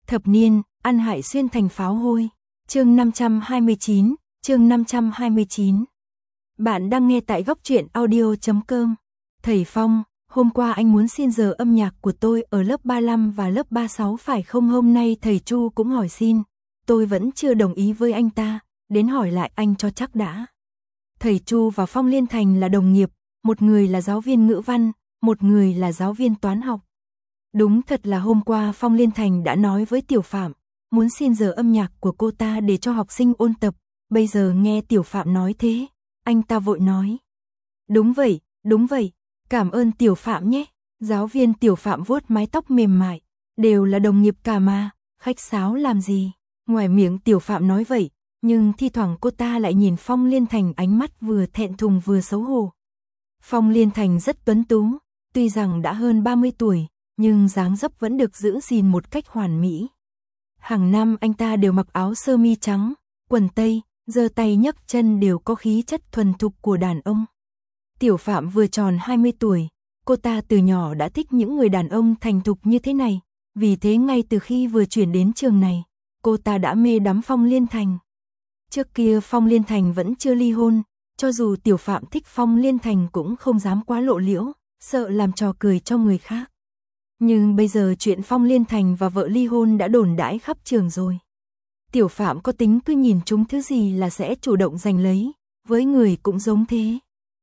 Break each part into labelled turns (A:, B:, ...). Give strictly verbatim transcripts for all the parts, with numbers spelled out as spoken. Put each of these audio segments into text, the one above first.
A: Thập niên, ăn hại xuyên thành pháo hôi. Chương năm trăm hai mươi chín, chương năm trăm hai mươi chín. Bạn đang nghe tại góc truyện audio chấm com. Thầy Phong, hôm qua anh muốn xin giờ âm nhạc của tôi ở lớp ba lăm và lớp ba sáu phải không? Hôm nay thầy Chu cũng hỏi xin. Tôi vẫn chưa đồng ý với anh ta, đến hỏi lại anh cho chắc đã. Thầy Chu và Phong Liên Thành là đồng nghiệp, một người là giáo viên ngữ văn, một người là giáo viên toán học. Đúng thật là hôm qua Phong Liên Thành đã nói với Tiểu Phạm, muốn xin giờ âm nhạc của cô ta để cho học sinh ôn tập, bây giờ nghe Tiểu Phạm nói thế, anh ta vội nói. Đúng vậy, đúng vậy, cảm ơn Tiểu Phạm nhé. Giáo viên Tiểu Phạm vuốt mái tóc mềm mại, đều là đồng nghiệp cả mà, khách sáo làm gì. Ngoài miệng Tiểu Phạm nói vậy, nhưng thi thoảng cô ta lại nhìn Phong Liên Thành ánh mắt vừa thẹn thùng vừa xấu hổ. Phong Liên Thành rất tuấn tú, tuy rằng đã hơn ba mươi tuổi, nhưng dáng dấp vẫn được giữ gìn một cách hoàn mỹ. Hàng năm anh ta đều mặc áo sơ mi trắng, quần tây, giơ tay nhấc chân đều có khí chất thuần thục của đàn ông. Tiểu Phạm vừa tròn hai mươi tuổi, cô ta từ nhỏ đã thích những người đàn ông thành thục như thế này, vì thế ngay từ khi vừa chuyển đến trường này, cô ta đã mê đắm Phong Liên Thành. Trước kia Phong Liên Thành vẫn chưa ly hôn, cho dù Tiểu Phạm thích Phong Liên Thành cũng không dám quá lộ liễu, sợ làm trò cười cho người khác. Nhưng bây giờ chuyện Phong Liên Thành và vợ ly hôn đã đồn đãi khắp trường rồi. Tiểu Phạm có tính cứ nhìn chúng thứ gì là sẽ chủ động giành lấy, với người cũng giống thế.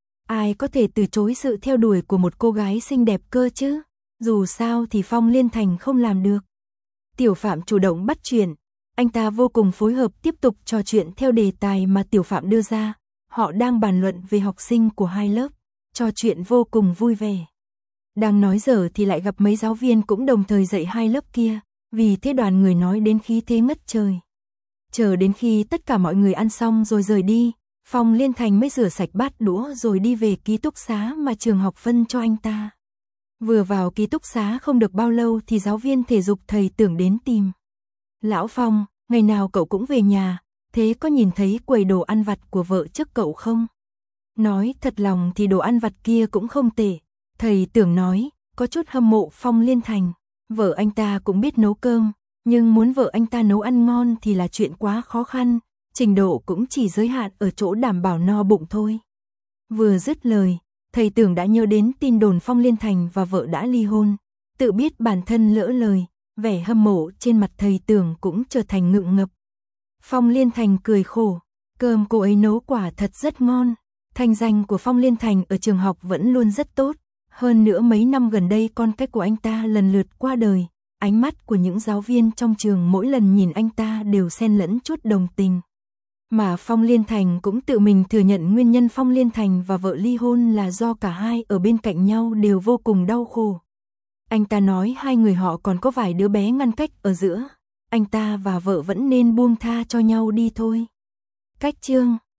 A: Ai có thể từ chối sự theo đuổi của một cô gái xinh đẹp cơ chứ, dù sao thì Phong Liên Thành không làm được. Tiểu Phạm chủ động bắt chuyện, anh ta vô cùng phối hợp tiếp tục trò chuyện theo đề tài mà Tiểu Phạm đưa ra. Họ đang bàn luận về học sinh của hai lớp, trò chuyện vô cùng vui vẻ. Đang nói dở thì lại gặp mấy giáo viên cũng đồng thời dạy hai lớp kia, vì thế đoàn người nói đến khí thế ngất trời. Chờ đến khi tất cả mọi người ăn xong rồi rời đi, Phong Liên Thành mới rửa sạch bát đũa rồi đi về ký túc xá mà trường học phân cho anh ta. Vừa vào ký túc xá không được bao lâu thì giáo viên thể dục thầy Tưởng đến tìm. Lão Phong, ngày nào cậu cũng về nhà, thế có nhìn thấy quầy đồ ăn vặt của vợ trước cậu không? Nói thật lòng thì đồ ăn vặt kia cũng không tệ. Thầy Tưởng nói, có chút hâm mộ Phong Liên Thành. Vợ anh ta cũng biết nấu cơm, nhưng muốn vợ anh ta nấu ăn ngon thì là chuyện quá khó khăn, trình độ cũng chỉ giới hạn ở chỗ đảm bảo no bụng thôi. Vừa dứt lời, thầy Tưởng đã nhớ đến tin đồn Phong Liên Thành và vợ đã ly hôn. Tự biết bản thân lỡ lời, vẻ hâm mộ trên mặt thầy Tưởng cũng trở thành ngượng ngập. Phong Liên Thành cười khổ, cơm cô ấy nấu quả thật rất ngon. Thanh danh của Phong Liên Thành ở trường học vẫn luôn rất tốt. Hơn nữa mấy năm gần đây con cái của anh ta lần lượt qua đời, ánh mắt của những giáo viên trong trường mỗi lần nhìn anh ta đều xen lẫn chút đồng tình. Mà Phong Liên Thành cũng tự mình thừa nhận nguyên nhân Phong Liên Thành và vợ ly hôn là do cả hai ở bên cạnh nhau đều vô cùng đau khổ. Anh ta nói hai người họ còn có vài đứa bé ngăn cách ở giữa, anh ta và vợ vẫn nên buông tha cho nhau đi thôi. Cách chương